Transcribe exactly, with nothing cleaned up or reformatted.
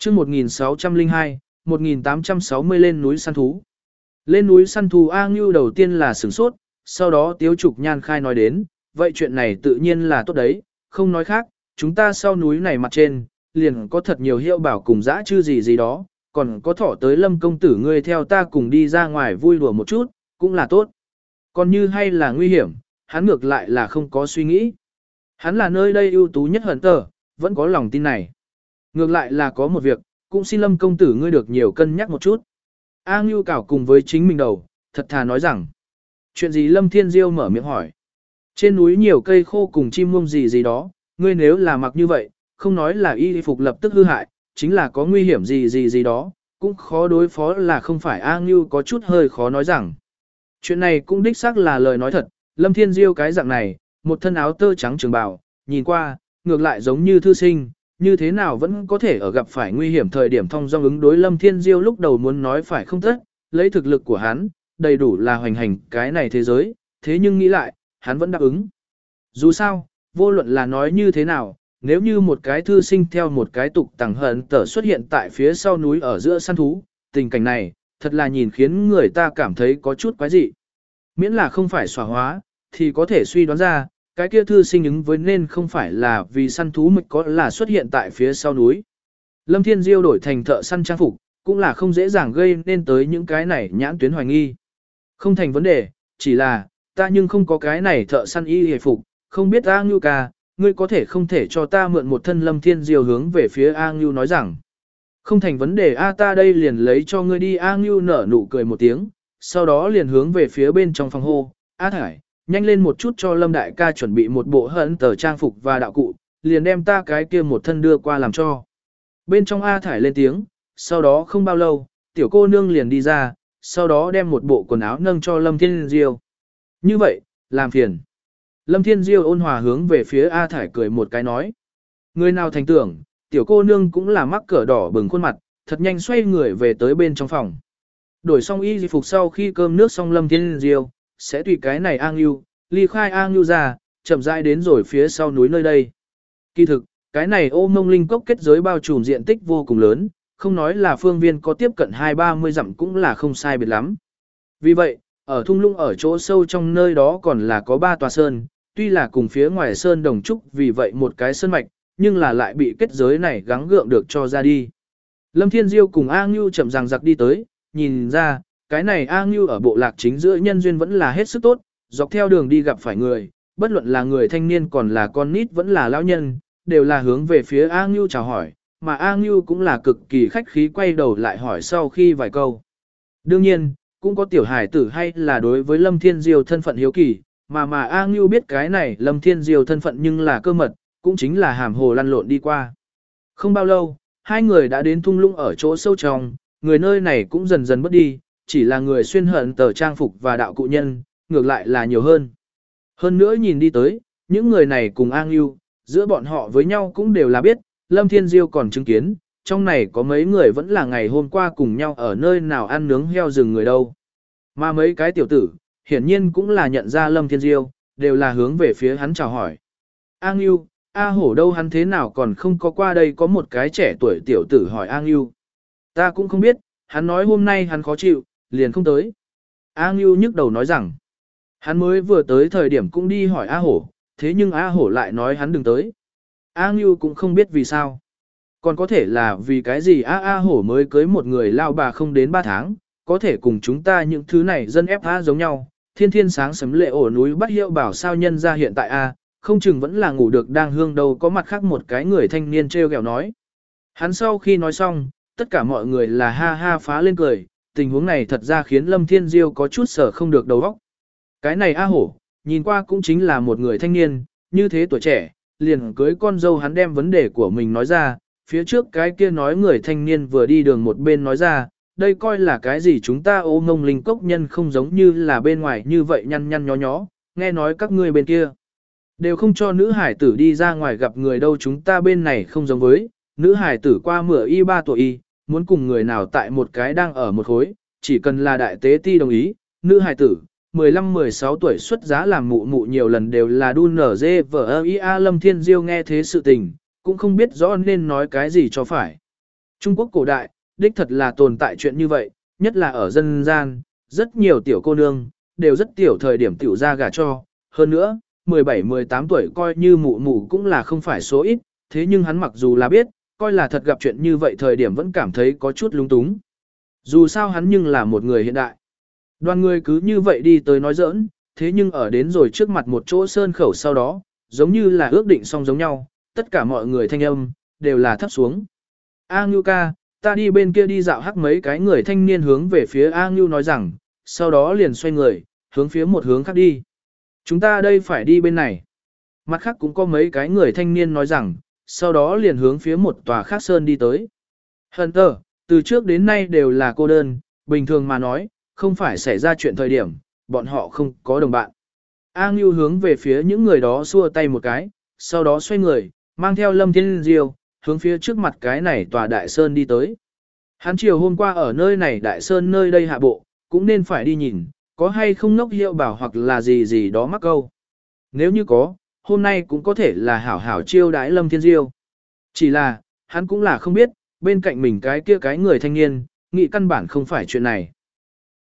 chương một nghìn sáu trăm lẻ hai, một nghìn tám trăm sáu mươi lên núi săn thú. Lên núi săn thú A Ngưu đầu tiên là sửng sốt, sau đó Tiếu Trục Nhan khai nói đến, vậy chuyện này tự nhiên là tốt đấy, không nói khác, chúng ta sau núi này mặt trên, liền có thật nhiều hiệu bảo cùng dã chư gì gì đó, còn có thỏ tới Lâm công tử ngươi theo ta cùng đi ra ngoài vui đùa một chút, cũng là tốt. Còn như hay là nguy hiểm, hắn ngược lại là không có suy nghĩ. Hắn là nơi đây ưu tú nhất hận tờ, vẫn có lòng tin này. Ngược lại là có một việc, cũng xin Lâm công tử ngươi được nhiều cân nhắc một chút. A Ngưu cảo cùng với chính mình đầu, thật thà nói rằng. Chuyện gì Lâm Thiên Diêu mở miệng hỏi. Trên núi nhiều cây khô cùng chim muông gì gì đó, ngươi nếu là mặc như vậy, không nói là y phục lập tức hư hại, chính là có nguy hiểm gì gì gì đó, cũng khó đối phó là không phải. A Ngưu có chút hơi khó nói rằng. Chuyện này cũng đích xác là lời nói thật, Lâm Thiên Diêu cái dạng này, một thân áo tơ trắng trường bào, nhìn qua, ngược lại giống như thư sinh, như thế nào vẫn có thể ở gặp phải nguy hiểm thời điểm thông dong ứng đối. Lâm Thiên Diêu lúc đầu muốn nói phải không tất, lấy thực lực của hắn, đầy đủ là hoành hành cái này thế giới, thế nhưng nghĩ lại, hắn vẫn đáp ứng. Dù sao, vô luận là nói như thế nào, nếu như một cái thư sinh theo một cái tục tàng hận tở xuất hiện tại phía sau núi ở giữa săn thú, tình cảnh này, thật là nhìn khiến người ta cảm thấy có chút quái dị. Miễn là không phải xóa hóa, thì có thể suy đoán ra, cái kia thư sinh ứng với nên không phải là vì săn thú mới có là xuất hiện tại phía sau núi. Lâm Thiên Diêu đổi thành thợ săn trang phục, cũng là không dễ dàng gây nên tới những cái này nhãn tuyến hoài nghi. Không thành vấn đề, chỉ là, ta nhưng không có cái này thợ săn y hề phục, không biết A Ngưu ca, ngươi có thể không thể cho ta mượn một thân. Lâm Thiên Diêu hướng về phía A Ngưu nói rằng, không thành vấn đề A ta đây liền lấy cho ngươi đi. A Ngưu nở nụ cười một tiếng, sau đó liền hướng về phía bên trong phòng hô, A Thải, nhanh lên một chút cho Lâm đại ca chuẩn bị một bộ hận tờ trang phục và đạo cụ, liền đem ta cái kia một thân đưa qua làm cho. Bên trong A Thải lên tiếng, sau đó không bao lâu, tiểu cô nương liền đi ra, sau đó đem một bộ quần áo nâng cho Lâm Thiên Diêu. Như vậy, làm phiền. Lâm Thiên Diêu ôn hòa hướng về phía A Thải cười một cái nói. Người nào thành tưởng, tiểu cô nương cũng là mắc cỡ đỏ bừng khuôn mặt, thật nhanh xoay người về tới bên trong phòng. Đổi xong y phục sau khi cơm nước xong, Lâm Thiên Diêu sẽ tùy cái này A Ngưu, ly khai A Ngưu ra, chậm rãi đến rồi phía sau núi nơi đây. Kỳ thực, cái này Ô Mông Linh Cốc kết giới bao trùm diện tích vô cùng lớn, không nói là phương viên có tiếp cận hai ba mươi dặm cũng là không sai biệt lắm. Vì vậy, ở thung lũng ở chỗ sâu trong nơi đó còn là có ba tòa sơn, tuy là cùng phía ngoài sơn đồng trúc vì vậy một cái sơn mạch, nhưng là lại bị kết giới này gắng gượng được cho ra đi. Lâm Thiên Diêu cùng A Ngưu chậm ràng giặc đi tới, nhìn ra, cái này A Ngưu ở bộ lạc chính giữa nhân duyên vẫn là hết sức tốt, dọc theo đường đi gặp phải người, bất luận là người thanh niên còn là con nít vẫn là lão nhân, đều là hướng về phía A Ngưu chào hỏi, mà A Ngưu cũng là cực kỳ khách khí quay đầu lại hỏi sau khi vài câu. Đương nhiên, cũng có tiểu hải tử hay là đối với Lâm Thiên Diêu thân phận hiếu kỳ, mà mà A Ngưu biết cái này Lâm Thiên Diêu thân phận nhưng là cơ mật, cũng chính là hàm hồ lăn lộn đi qua. Không bao lâu, hai người đã đến thung lũng ở chỗ sâu trong, người nơi này cũng dần dần mất đi, chỉ là người xuyên hận tờ trang phục và đạo cụ nhân, ngược lại là nhiều hơn. Hơn nữa nhìn đi tới, những người này cùng A Ngưu, giữa bọn họ với nhau cũng đều là biết, Lâm Thiên Diêu còn chứng kiến, trong này có mấy người vẫn là ngày hôm qua cùng nhau ở nơi nào ăn nướng heo rừng người đâu. Mà mấy cái tiểu tử, hiển nhiên cũng là nhận ra Lâm Thiên Diêu, đều là hướng về phía hắn chào hỏi. A Ngưu, A Hổ đâu hắn thế nào còn không có qua đây. Có một cái trẻ tuổi tiểu tử hỏi A Ngưu. Ta cũng không biết, hắn nói hôm nay hắn khó chịu, liền không tới. A Ngưu nhức đầu nói rằng, hắn mới vừa tới thời điểm cũng đi hỏi A Hổ, thế nhưng A Hổ lại nói hắn đừng tới. A Ngưu cũng không biết vì sao. Còn có thể là vì cái gì A A Hổ mới cưới một người lao bà không đến ba tháng, có thể cùng chúng ta những thứ này dân ép A giống nhau, thiên thiên sáng sấm lệ ổ núi bắt hiệu bảo sao nhân ra hiện tại A, không chừng vẫn là ngủ được đang hương đâu. Có mặt khác một cái người thanh niên treo gẹo nói. Hắn sau khi nói xong, tất cả mọi người là ha ha phá lên cười, tình huống này thật ra khiến Lâm Thiên Diêu có chút sở không được đầu óc. Cái này A Hổ, nhìn qua cũng chính là một người thanh niên, như thế tuổi trẻ, liền cưới con dâu. Hắn đem vấn đề của mình nói ra, phía trước cái kia nói người thanh niên vừa đi đường một bên nói ra, đây coi là cái gì chúng ta Ô Mông Linh Cốc nhân không giống như là bên ngoài như vậy nhăn nhăn nhó nhó, nghe nói các ngươi bên kia đều không cho nữ hải tử đi ra ngoài gặp người đâu, chúng ta bên này không giống với, nữ hải tử qua mửa y ba tuổi y, muốn cùng người nào tại một cái đang ở một khối, chỉ cần là đại tế ti đồng ý, nữ hải tử mười lăm mười sáu tuổi xuất giá làm mụ mụ nhiều lần đều là đun nở dê vợ ia. Lâm Thiên Diêu nghe thế sự tình, cũng không biết rõ nên nói cái gì cho phải. Trung Quốc cổ đại, đích thật là tồn tại chuyện như vậy, nhất là ở dân gian, rất nhiều tiểu cô nương, đều rất tiểu thời điểm tiểu ra gả cho. Hơn nữa, mười bảy mười tám tuổi coi như mụ mụ cũng là không phải số ít, thế nhưng hắn mặc dù là biết, coi là thật gặp chuyện như vậy thời điểm vẫn cảm thấy có chút lung túng. Dù sao hắn nhưng là một người hiện đại. Đoàn người cứ như vậy đi tới nói giỡn, thế nhưng ở đến rồi trước mặt một chỗ sơn khẩu sau đó, giống như là ước định xong giống nhau, tất cả mọi người thanh âm, đều là thấp xuống. A Ngưu ca, ta đi bên kia đi dạo hắc mấy cái người thanh niên hướng về phía A Ngưu nói rằng, sau đó liền xoay người, hướng phía một hướng khác đi. Chúng ta đây phải đi bên này. Mặt khác cũng có mấy cái người thanh niên nói rằng, sau đó liền hướng phía một tòa khác sơn đi tới. Hunter, từ trước đến nay đều là cô đơn, bình thường mà nói, không phải xảy ra chuyện thời điểm, bọn họ không có đồng bạn. A Ngưu hướng về phía những người đó xua tay một cái, sau đó xoay người, mang theo Lâm Thiên Diêu, hướng phía trước mặt cái này tòa đại sơn đi tới. Hắn chiều hôm qua ở nơi này đại sơn nơi đây hạ bộ, cũng nên phải đi nhìn, có hay không ngốc hiệu bảo hoặc là gì gì đó mắc câu. Nếu như có, hôm nay cũng có thể là hảo hảo chiêu đái Lâm Thiên Diêu. Chỉ là, hắn cũng là không biết, bên cạnh mình cái kia cái người thanh niên, nghĩ căn bản không phải chuyện này.